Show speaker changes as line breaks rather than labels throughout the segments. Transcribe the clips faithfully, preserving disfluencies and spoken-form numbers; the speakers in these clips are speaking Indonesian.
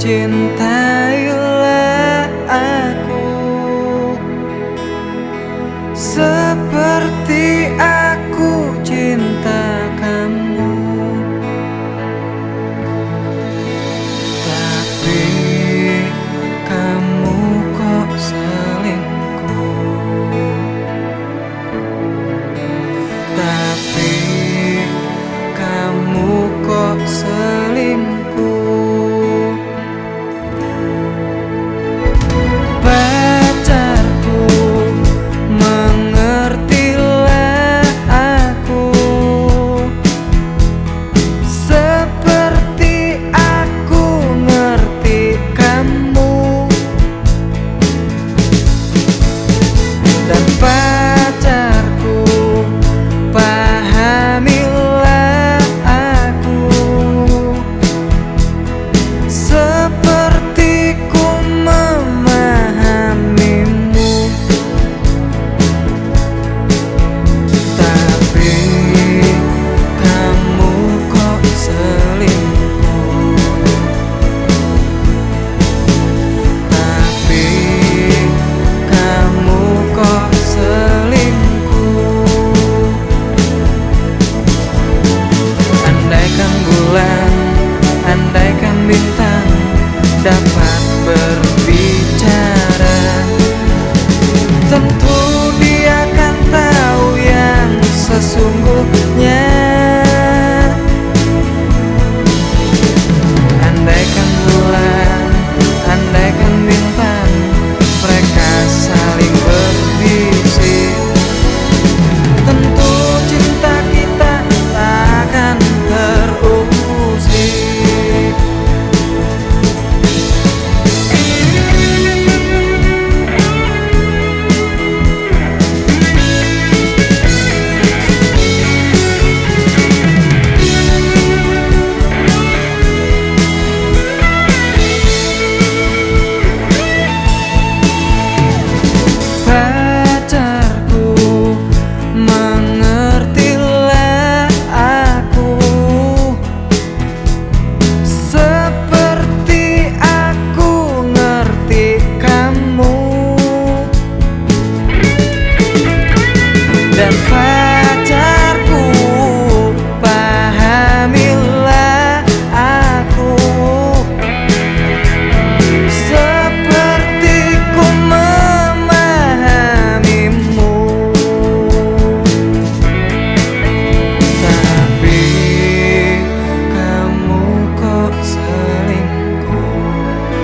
cintailah aku seperti aku cinta kamu. Tapi kamu kok selingkuh. Tapi kamu kok selingkuh. Pacarku, mengertilah aku seperti aku ngerti kamu. Dan pacarku, pahamilah aku seperti ku memahamimu. Tapi kamu kok selingkuh. Tapi kamu kok selingkuh. Andaikan bulan, andaikan bintang dapat berbicara, tentu dia akan tahu yang sesungguhnya. Andaikan bulan, andaikan bintang, mereka saling berbisik, tentu cinta kita takkan terusik. Pacarku, mengertilah aku seperti aku ngerti kamu. Dan pacarku, pahamilah aku seperti ku memahamimu. Tapi kamu kok selingkuh.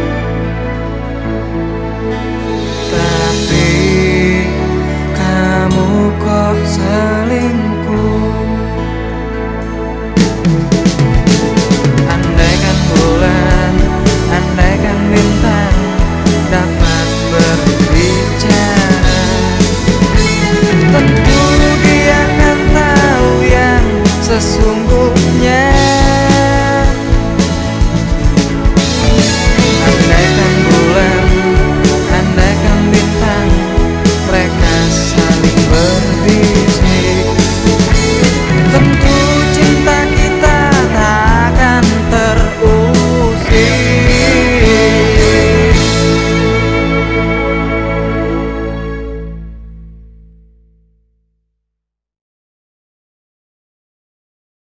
Tapi kamu kok selingkuh. Andaikan bulan, andaikan bintang dapat berbicara, tentu dia akan tahu yang sesungguhnya.